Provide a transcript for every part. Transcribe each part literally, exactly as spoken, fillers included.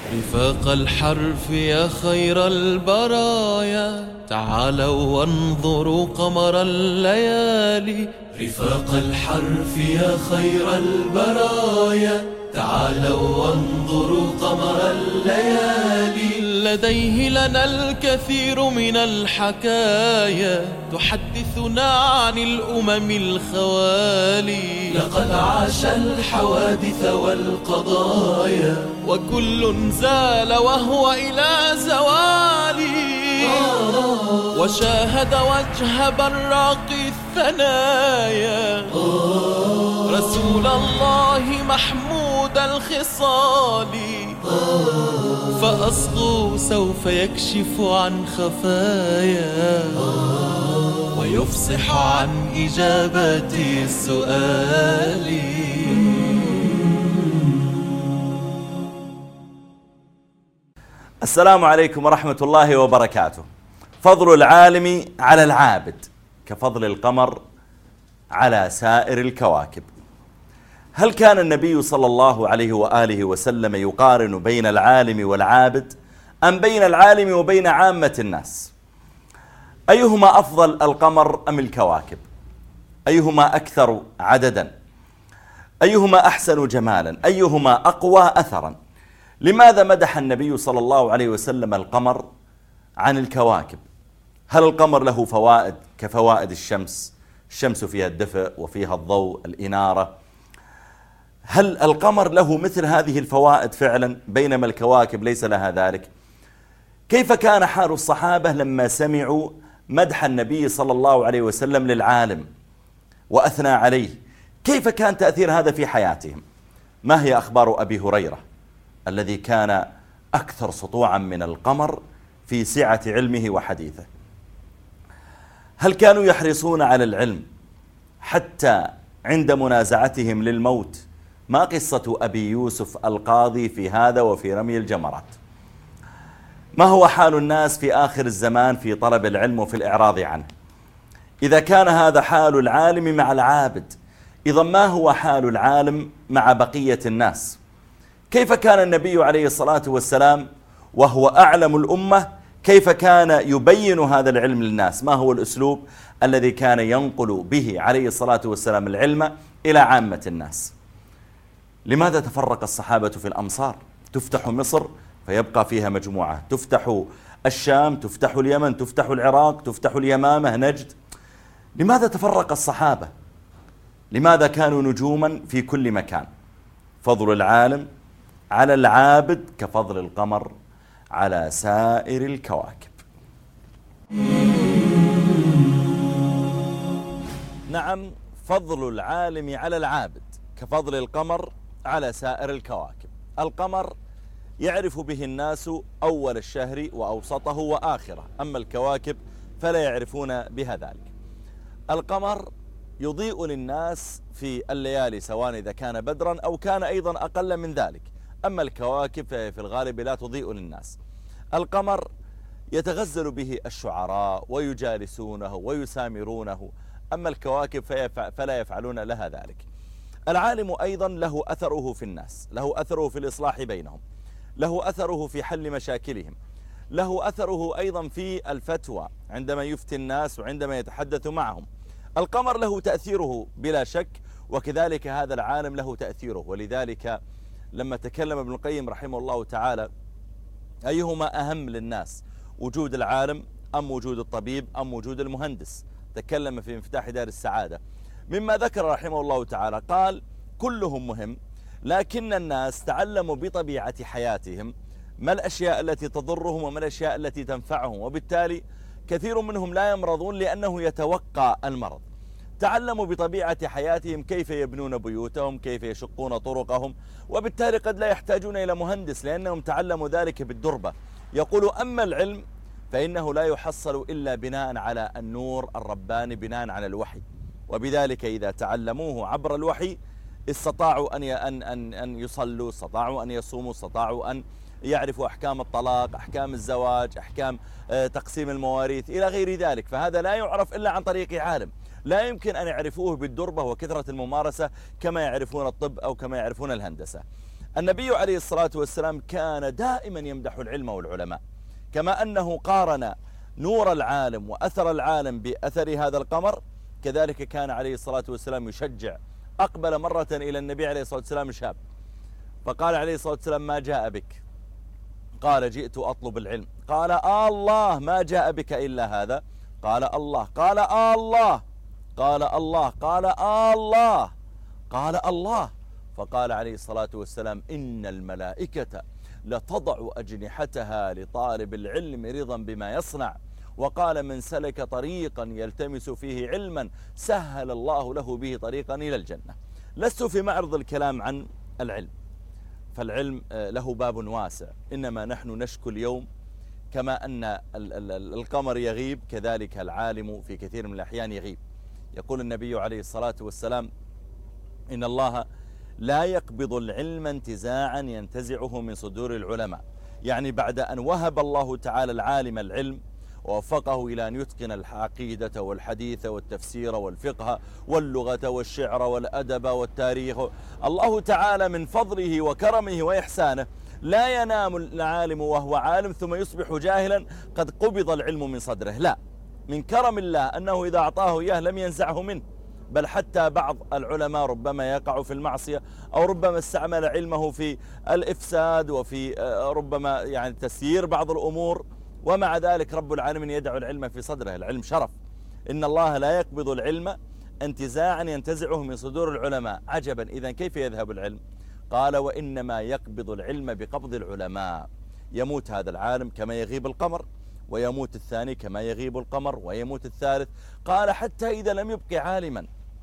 رفاق الحرف يا خير البرايا، تعالوا وانظروا قمر الليالي. رفاق الحرف يا خير البرايا، تعالوا وانظروا قمر الليالي. لديه لنا الكثير من الحكايا، تحدثنا عن الأمم الخوالي. لقد عاش الحوادث والقضايا، وكل زال وهو إلى زوالي. وشاهد وجه براق الثنايا، رسول الله محمود الخصال. فأصغوا سوف يكشف عن خفايا، ويفصح عن إجابة السؤال. السلام عليكم ورحمة الله وبركاته. فضل العالم على العابد كفضل القمر على سائر الكواكب. هل كان النبي صلى الله عليه وآله وسلم يقارن بين العالم والعابد أم بين العالم وبين عامة الناس؟ أيهما أفضل، القمر أم الكواكب؟ أيهما أكثر عددا؟ أيهما أحسن جمالا؟ أيهما أقوى أثرا؟ لماذا مدح النبي صلى الله عليه وسلم القمر عن الكواكب؟ هل القمر له فوائد كفوائد الشمس؟ الشمس فيها الدفء وفيها الضوء، الإنارة. هل القمر له مثل هذه الفوائد فعلا، بينما الكواكب ليس لها ذلك؟ كيف كان حال الصحابة لما سمعوا مدح النبي صلى الله عليه وسلم للعالم وأثنى عليه؟ كيف كان تأثير هذا في حياتهم؟ ما هي أخبار أبي هريرة الذي كان أكثر سطوعا من القمر في سعة علمه وحديثه؟ هل كانوا يحرصون على العلم حتى عند منازعتهم للموت؟ ما قصة أبي يوسف القاضي في هذا وفي رمي الجمرات؟ ما هو حال الناس في آخر الزمان في طلب العلم وفي الإعراض عنه؟ إذا كان هذا حال العالم مع العابد، إذا ما هو حال العالم مع بقية الناس؟ كيف كان النبي عليه الصلاة والسلام وهو أعلم الأمة، كيف كان يبين هذا العلم للناس؟ ما هو الأسلوب الذي كان ينقل به عليه الصلاة والسلام العلم إلى عامة الناس؟ لماذا تفرق الصحابة في الأمصار؟ تفتح مصر فيبقى فيها مجموعة، تفتح الشام، تفتح اليمن، تفتح العراق، تفتح اليمامة، نجد. لماذا تفرق الصحابة؟ لماذا كانوا نجوما في كل مكان؟ فضل العالم على العابد كفضل القمر على سائر الكواكب. نعم، فضل العالم على العابد كفضل القمر على سائر الكواكب. القمر يعرف به الناس أول الشهر وأوسطه وآخره، أما الكواكب فلا يعرفون بها ذلك. القمر يضيء للناس في الليالي سواء إذا كان بدرا أو كان أيضا أقل من ذلك، أما الكواكب في الغالب لا تضيء للناس. القمر يتغزل به الشعراء ويجالسونه ويسامرونه، أما الكواكب فلا يفعلون لها ذلك. العالم أيضا له أثره في الناس، له أثره في الإصلاح بينهم، له أثره في حل مشاكلهم، له أثره أيضا في الفتوى عندما يفتي الناس وعندما يتحدث معهم. القمر له تأثيره بلا شك، وكذلك هذا العالم له تأثيره. ولذلك لما تكلم ابن القيم رحمه الله تعالى أيهما أهم للناس، وجود العالم أم وجود الطبيب أم وجود المهندس، تكلم في مفتاح دار السعادة. مما ذكر رحمه الله تعالى قال كلهم مهم، لكن الناس تعلموا بطبيعة حياتهم ما الأشياء التي تضرهم وما الأشياء التي تنفعهم، وبالتالي كثير منهم لا يمرضون لأنه يتوقع المرض. تعلموا بطبيعة حياتهم كيف يبنون بيوتهم، كيف يشقون طرقهم، وبالتالي قد لا يحتاجون إلى مهندس لأنهم تعلموا ذلك بالدربة. يقول أما العلم فإنه لا يحصل إلا بناء على النور الرباني، بناء على الوحي، وبذلك إذا تعلموه عبر الوحي استطاعوا أن أن أن يصلوا، استطاعوا أن يصوموا، استطاعوا أن يعرفوا أحكام الطلاق، أحكام الزواج، أحكام تقسيم المواريث إلى غير ذلك. فهذا لا يعرف إلا عن طريق عالم، لا يمكن أن يعرفوه بالدربة وكثرة الممارسة كما يعرفون الطب أو كما يعرفون الهندسة. النبي عليه الصلاة والسلام كان دائما يمدح العلم والعلماء، كما أنه قارن نور العالم وأثر العالم بأثر هذا القمر، كذلك كان عليه الصلاة والسلام يشجع. أقبل مرة إلى النبي عليه الصلاة والسلام شاب، فقال عليه الصلاة والسلام: ما جاء بك؟ قال: جئت أطلب العلم. قال: آه الله، ما جاء بك إلا هذا؟ قال: الله. قال: آه الله. قال: الله. قال: آه الله. قال: الله. فقال عليه الصلاة والسلام: إن الملائكة لتضع أجنحتها لطالب العلم رضا بما يصنع. وقال: من سلك طريقا يلتمس فيه علما سهل الله له به طريقا إلى الجنة. لست في معرض الكلام عن العلم، فالعلم له باب واسع، إنما نحن نشكو اليوم كما أن القمر يغيب كذلك العالم في كثير من الأحيان يغيب. يقول النبي عليه الصلاة والسلام: إن الله لا يقبض العلم انتزاعا ينتزعه من صدور العلماء. يعني بعد أن وهب الله تعالى العالم العلم ووفقه إلى أن يتقن العقيدة والحديث والتفسير والفقه واللغة والشعر والأدب والتاريخ، الله تعالى من فضله وكرمه وإحسانه لا ينام العالم وهو عالم ثم يصبح جاهلا قد قبض العلم من صدره. لا، من كرم الله أنه إذا أعطاه إياه لم ينزعه منه، بل حتى بعض العلماء ربما يقع في المعصية أو ربما استعمل علمه في الإفساد وفي ربما يعني تسيير بعض الأمور، ومع ذلك رب العالمين يدعو العلم في صدره. العلم شرف. إن الله لا يقبض العلم انتزاعا ينتزعه من صدور العلماء. عجبا، إذن كيف يذهب العلم؟ قال: وإنما يقبض العلم بقبض العلماء. يموت هذا العالم كما يغيب القمر، ويموت الثاني كما يغيب القمر، ويموت الثالث. قال: حتى إذا لم يبق عالما،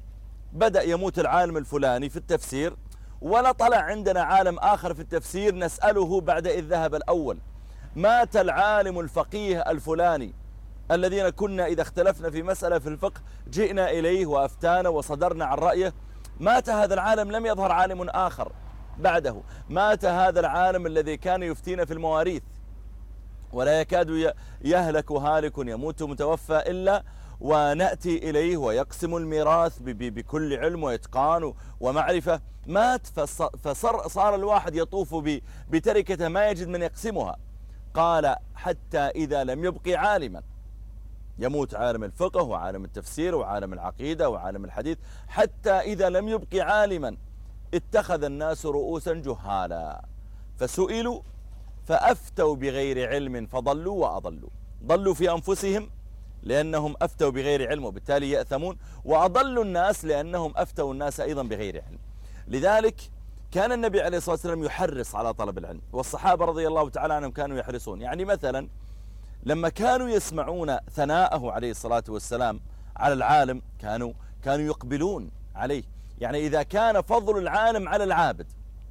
بدأ يموت العالم الفلاني في التفسير، ولا طلع عندنا عالم آخر في التفسير نسأله بعد إذ ذهب الأول. مات العالم الفقيه الفلاني الذين كنا إذا اختلفنا في مسألة في الفقه جئنا إليه وأفتانا وصدرنا عن رأيه. مات هذا العالم، لم يظهر عالم آخر بعده. مات هذا العالم الذي كان يفتينا في المواريث، ولا يكاد يهلك هالك يموت متوفى إلا ونأتي إليه ويقسم الميراث بكل علم وإتقان ومعرفة. مات فصار صار الواحد يطوف بتركته ما يجد من يقسمها. قال: حتى إذا لم يبقي عالما، يموت عالم الفقه وعالم التفسير وعالم العقيدة وعالم الحديث، حتى إذا لم يبقي عالما اتخذ الناس رؤوسا جهالا فسئلوا فأفتوا بغير علم فضلوا وأضلوا. ضلوا في أنفسهم لأنهم أفتوا بغير علم وبالتالي يأثمون، وأضلوا الناس لأنهم أفتوا الناس أيضا بغير علم. لذلك كان النبي عليه الصلاة والسلام يحرص على طلب العلم، والصحابة رضي الله تعالى عنهم كانوا يحرصون. يعني مثلا لما كانوا يسمعون ثناءه عليه الصلاة والسلام على العالم كانوا كانوا يقبلون عليه. يعني إذا كان فضل العالم على العابد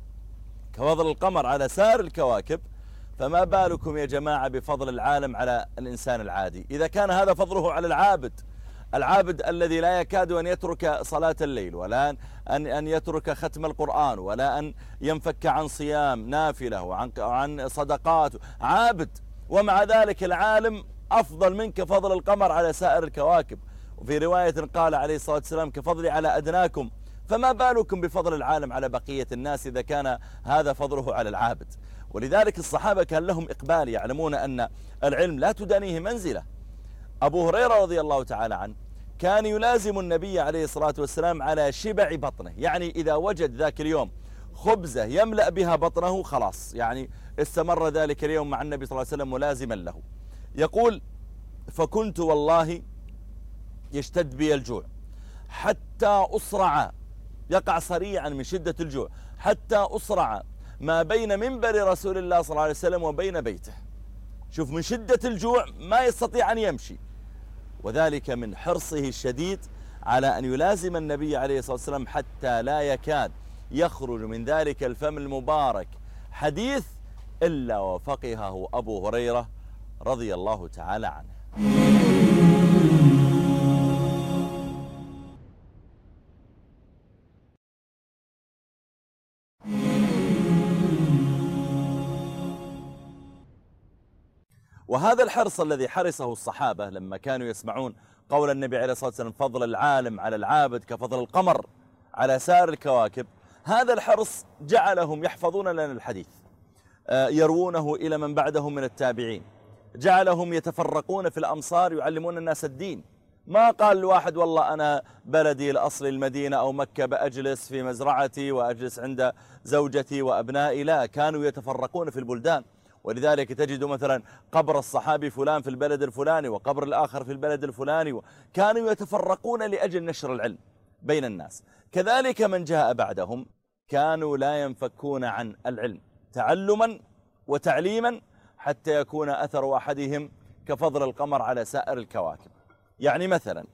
كفضل القمر على سائر الكواكب، فما بالكم يا جماعة بفضل العالم على الإنسان العادي؟ إذا كان هذا فضله على العابد، العابد الذي لا يكاد أن يترك صلاة الليل، ولا أن أن يترك ختم القرآن، ولا أن ينفك عن صيام نافلة وعن عن صدقات، عابد، ومع ذلك العالم أفضل منك فضل القمر على سائر الكواكب. وفي رواية قال عليه الصلاة والسلام: كفضلي على أدناكم. فما بالكم بفضل العالم على بقية الناس إذا كان هذا فضله على العابد؟ ولذلك الصحابة كان لهم إقبال، يعلمون أن العلم لا تدانيه منزلة. أبو هريرة رضي الله تعالى عنه كان يلازم النبي عليه الصلاة والسلام على شبع بطنه، يعني إذا وجد ذاك اليوم خبزة يملأ بها بطنه خلاص، يعني استمر ذلك اليوم مع النبي صلى الله عليه وسلم ملازما له. يقول: فكنت والله يشتد بي الجوع حتى أصرع، يقع صريعا من شدة الجوع، حتى أصرع ما بين منبر رسول الله صلى الله عليه وسلم وبين بيته. شوف، من شدة الجوع ما يستطيع أن يمشي، وذلك من حرصه الشديد على أن يلازم النبي عليه الصلاة والسلام حتى لا يكاد يخرج من ذلك الفم المبارك حديث إلا وفقهه أبو هريرة رضي الله تعالى عنه. وهذا الحرص الذي حرصه الصحابة لما كانوا يسمعون قول النبي عليه الصلاة والسلام: فضل العالم على العابد كفضل القمر على سائر الكواكب، هذا الحرص جعلهم يحفظون لنا الحديث، يروونه إلى من بعدهم من التابعين، جعلهم يتفرقون في الأمصار يعلمون الناس الدين. ما قال الواحد والله أنا بلدي الأصل المدينة أو مكة بأجلس في مزرعتي وأجلس عند زوجتي وأبنائي، لا، كانوا يتفرقون في البلدان. ولذلك تجد مثلا قبر الصحابي فلان في البلد الفلاني وقبر الآخر في البلد الفلاني، كانوا يتفرقون لأجل نشر العلم بين الناس. كذلك من جاء بعدهم كانوا لا ينفكون عن العلم تعلما وتعليما حتى يكون أثر أحدهم كفضل القمر على سائر الكواكب. يعني مثلا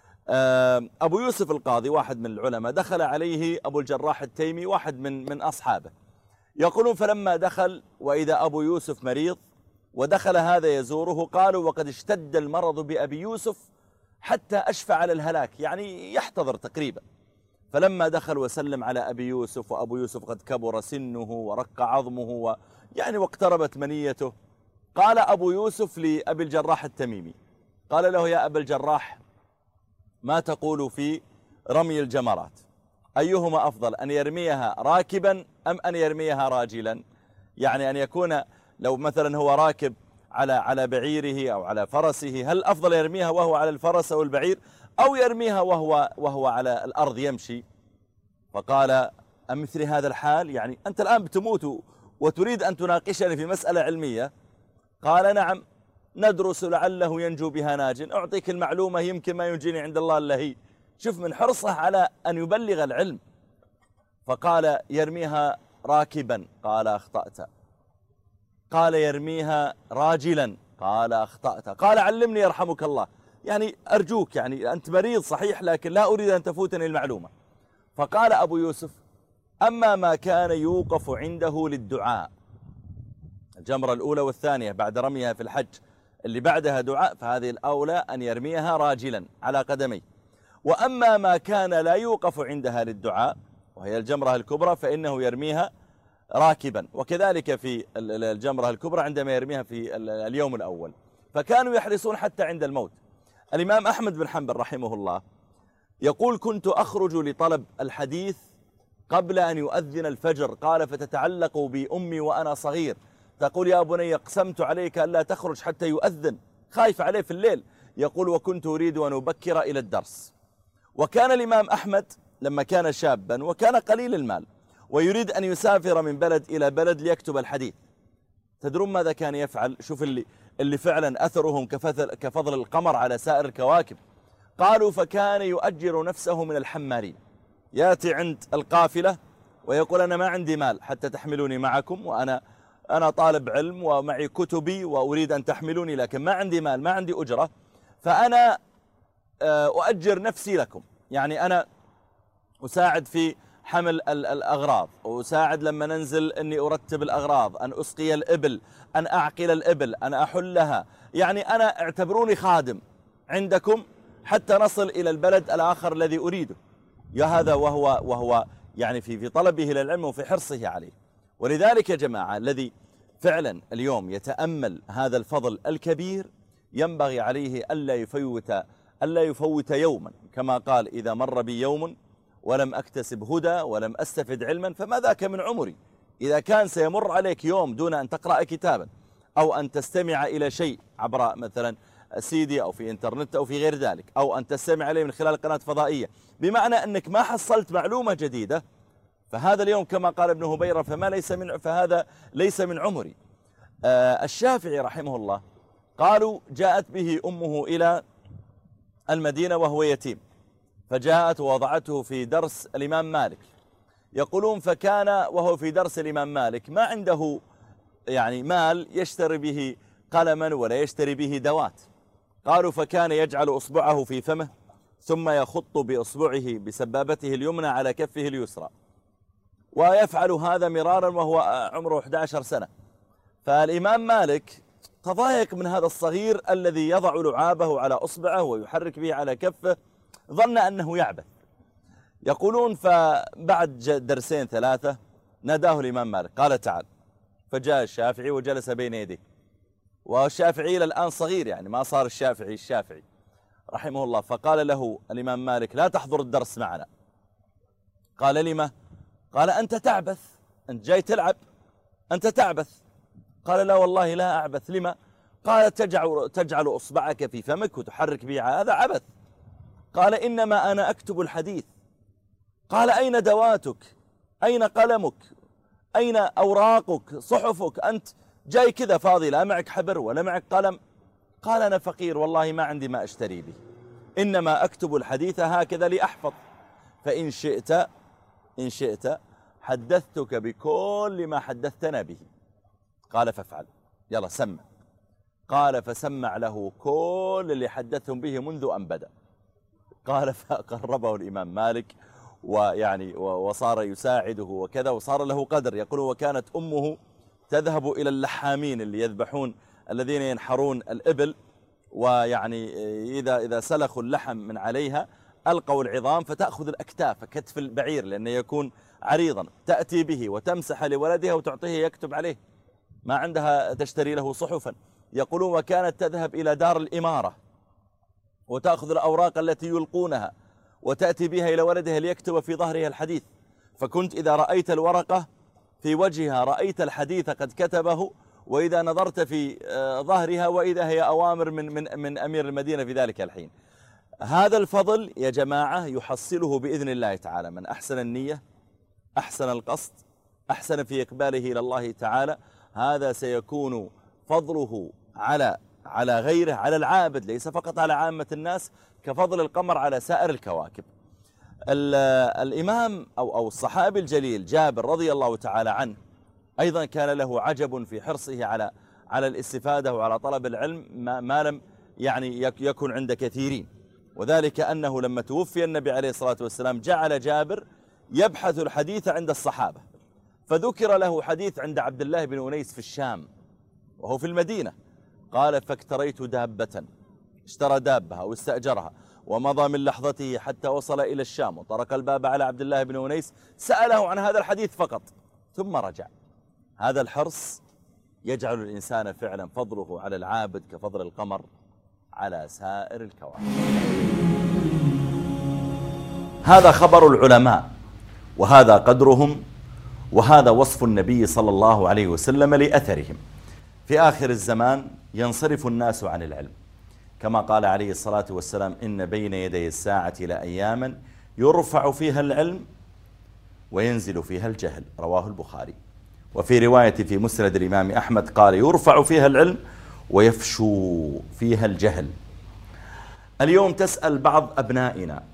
أبو يوسف القاضي واحد من العلماء دخل عليه أبو الجراح التيمي واحد من من أصحابه، يقولون فلما دخل وإذا أبو يوسف مريض ودخل هذا يزوره، قالوا وقد اشتد المرض بأبي يوسف حتى أشفع على الهلاك، يعني يحتضر تقريبا. فلما دخل وسلم على أبي يوسف وأبو يوسف قد كبر سنه ورق عظمه يعني واقتربت منيته، قال أبو يوسف لأبي الجراح التميمي، قال له يا أبا الجراح ما تقول في رمي الجمرات؟ أيهما أفضل، أن يرميها راكبا أم أن يرميها راجلا؟ يعني أن يكون لو مثلا هو راكب على على بعيره أو على فرسه، هل أفضل يرميها وهو على الفرس أو البعير أو يرميها وهو وهو على الأرض يمشي؟ فقال أمثل هذا الحال، يعني أنت الآن بتموت وتريد أن تناقشني في مسألة علمية؟ قال نعم ندرس لعله ينجو بها ناج، أعطيك المعلومة يمكن ما ينجيني عند الله إلا هي. شوف من حرصه على أن يبلغ العلم. فقال يرميها راكبا، قال أخطأت. قال يرميها راجلا، قال أخطأت. قال علمني يرحمك الله، يعني أرجوك، يعني أنت مريض صحيح لكن لا أريد أن تفوتني المعلومة. فقال أبو يوسف أما ما كان يوقف عنده للدعاء، الجمرة الأولى والثانية بعد رميها في الحج اللي بعدها دعاء، فهذه الأولى أن يرميها راجلا على قدميه. وأما ما كان لا يوقف عندها للدعاء وهي الجمرة الكبرى فإنه يرميها راكبا، وكذلك في الجمرة الكبرى عندما يرميها في اليوم الأول. فكانوا يحرصون حتى عند الموت. الإمام أحمد بن حنبل رحمه الله يقول كنت أخرج لطلب الحديث قبل أن يؤذن الفجر، قال فتتعلق بي أمي وأنا صغير تقول يا بني قسمت عليك ألا تخرج حتى يؤذن، خايف عليه في الليل. يقول وكنت أريد أن أبكر إلى الدرس. وكان الإمام أحمد لما كان شابا وكان قليل المال ويريد أن يسافر من بلد إلى بلد ليكتب الحديث، تدرون ماذا كان يفعل؟ شوف اللي, اللي فعلا أثرهم كفضل, كفضل القمر على سائر الكواكب. قالوا فكان يؤجر نفسه من الحمارين، يأتي عند القافلة ويقول أنا ما عندي مال حتى تحملوني معكم، وأنا أنا طالب علم ومعي كتبي وأريد أن تحملوني لكن ما عندي مال، ما عندي أجرة، فأنا أؤجر نفسي لكم، يعني أنا أساعد في حمل الأغراض، وأساعد لما ننزل أني أرتب الأغراض، أن أسقي الإبل، أن أعقل الإبل، أن أحلها، يعني أنا اعتبروني خادم عندكم حتى نصل إلى البلد الآخر الذي أريده. يا هذا وهو وهو يعني في في طلبه للعلم وفي حرصه عليه. ولذلك يا جماعة الذي فعلا اليوم يتأمل هذا الفضل الكبير ينبغي عليه ألا يفوت ألا يفوت يوما، كما قال إذا مر بي يوم ولم أكتسب هدى ولم أستفد علما فما ذاك من عمري. إذا كان سيمر عليك يوم دون أن تقرأ كتابا أو أن تستمع إلى شيء عبر مثلا سيدي أو في إنترنت أو في غير ذلك، أو أن تستمع إليه من خلال قناة فضائية، بمعنى أنك ما حصلت معلومة جديدة، فهذا اليوم كما قال ابن هبيرة فما ليس من فهذا ليس من عمري. آه الشافعي رحمه الله قالوا جاءت به أمه إلى المدينة وهو يتيم، فجاءت ووضعته في درس الإمام مالك. يقولون فكان وهو في درس الإمام مالك ما عنده يعني مال يشتري به قلما ولا يشتري به دوات. قالوا فكان يجعل أصبعه في فمه ثم يخط بأصبعه بسبابته اليمنى على كفه اليسرى، ويفعل هذا مرارا وهو عمره أحد عشر سنة. فالإمام مالك تضايق من هذا الصغير الذي يضع لعابه على أصبعه ويحرك به على كفه، ظن أنه يعبث. يقولون فبعد درسين ثلاثة ناداه الإمام مالك قال تعال، فجاء الشافعي وجلس بين يديه، والشافعي إلى الآن صغير يعني ما صار الشافعي الشافعي رحمه الله. فقال له الإمام مالك لا تحضر الدرس معنا. قال لما؟ قال أنت تعبث، أنت جاي تلعب، أنت تعبث. قال لا والله لا أعبث. لما؟ قال تجعل, تجعل أصبعك في فمك وتحرك به، هذا عبث. قال إنما أنا أكتب الحديث. قال أين دواتك؟ أين قلمك؟ أين أوراقك صحفك؟ أنت جاي كذا فاضي، لا معك حبر ولا معك قلم. قال أنا فقير والله ما عندي ما أشتري به، إنما أكتب الحديث هكذا لأحفظ، فإن شئت إن شئت حدثتك بكل ما حدثتنا به. قال فافعل، يلا سمع. قال فسمع له كل اللي حدثهم به منذ أن بدأ. قال فقربه الإمام مالك ويعني وصار يساعده وكذا، وصار له قدر. يقول وكانت أمه تذهب إلى اللحامين اللي يذبحون، الذين ينحرون الإبل، ويعني إذا إذا سلخوا اللحم من عليها ألقوا العظام، فتأخذ الأكتاف، كتف البعير لأنه يكون عريضا، تأتي به وتمسح لولدها وتعطيه يكتب عليه، ما عندها تشتري له صحفا. يقولون وكانت تذهب إلى دار الإمارة وتأخذ الأوراق التي يلقونها وتأتي بها إلى ولدها ليكتب في ظهرها الحديث، فكنت إذا رأيت الورقة في وجهها رأيت الحديث قد كتبه، وإذا نظرت في ظهرها وإذا هي أوامر من, من, من أمير المدينة في ذلك الحين. هذا الفضل يا جماعة يحصله بإذن الله تعالى من أحسن النية، أحسن القصد، أحسن في إقباله إلى الله تعالى. هذا سيكون فضله على على غيره، على العابد، ليس فقط على عامة الناس، كفضل القمر على سائر الكواكب. الإمام أو أو الصحابي الجليل جابر رضي الله تعالى عنه أيضا كان له عجب في حرصه على على الاستفادة وعلى طلب العلم ما, ما لم يعني يكن عند كثيرين، وذلك أنه لما توفي النبي عليه الصلاة والسلام جعل جابر يبحث الحديث عند الصحابة، فذكر له حديث عند عبد الله بن أنيس في الشام وهو في المدينة. قال فاكتريت دابة، اشترى دابها واستأجرها، ومضى من لحظته حتى وصل إلى الشام، وطرق الباب على عبد الله بن أنيس، سأله عن هذا الحديث فقط ثم رجع. هذا الحرص يجعل الإنسان فعلا فضله على العابد كفضل القمر على سائر الكواكب. هذا خبر العلماء، وهذا قدرهم، وهذا وصف النبي صلى الله عليه وسلم لأثرهم. في آخر الزمان ينصرف الناس عن العلم، كما قال عليه الصلاة والسلام إن بين يدي الساعة لأياما يرفع فيها العلم وينزل فيها الجهل، رواه البخاري. وفي رواية في مسند الإمام أحمد قال يرفع فيها العلم ويفشو فيها الجهل. اليوم تسأل بعض أبنائنا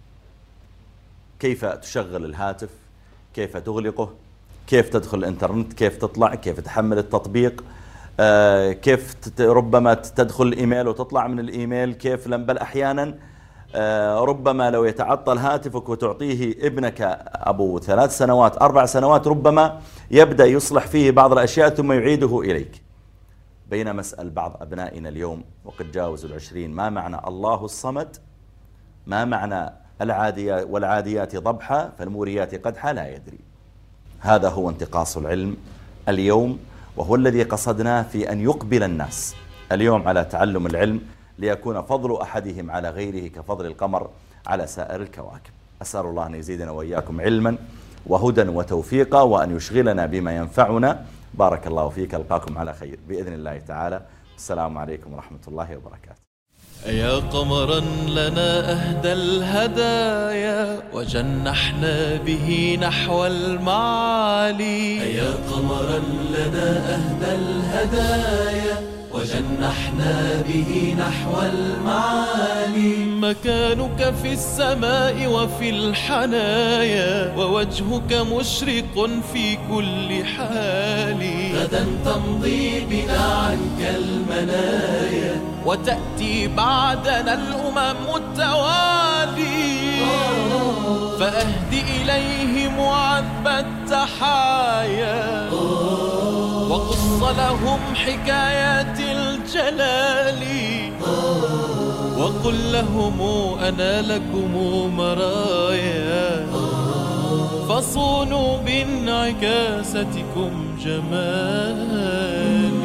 كيف تشغل الهاتف، كيف تغلقه، كيف تدخل الانترنت، كيف تطلع، كيف تحمل التطبيق، آه كيف ربما تدخل الإيميل وتطلع من الإيميل، كيف لم بل أحيانا آه ربما لو يتعطل هاتفك وتعطيه ابنك أبو ثلاث سنوات أربع سنوات ربما يبدأ يصلح فيه بعض الأشياء ثم يعيده إليك. بينما اسأل بعض أبنائنا اليوم وقد جاوزوا العشرين ما معنى الله الصمد، ما معنى العاديات والعاديات ضبحا فالموريات قدحا، لا يدري. هذا هو انتقاص العلم اليوم، وهو الذي قصدناه في أن يقبل الناس اليوم على تعلم العلم ليكون فضل أحدهم على غيره كفضل القمر على سائر الكواكب. أسأل الله أن يزيدنا وإياكم علما وهدى وتوفيقا، وأن يشغلنا بما ينفعنا. بارك الله فيك، ألقاكم على خير بإذن الله تعالى. السلام عليكم ورحمة الله وبركاته. يا قمرا لنا أهدى الهدايا وجنحنا به نحو المعالي. يا قمرا لنا أهدى الهدايا وجنحنا به نحو المعالي. مكانك في السماء وفي الحنايا، ووجهك مشرق في كل حال. غدا تمضي بنا عنك المنايا، وتأتي بعدنا الأمم التوالي. فأهدي إليهم عذب التحايا، وقص لهم حكايات الجلال. وقل لهم أنا لكم مرايا، فصونوا بانعكاستكم جمال.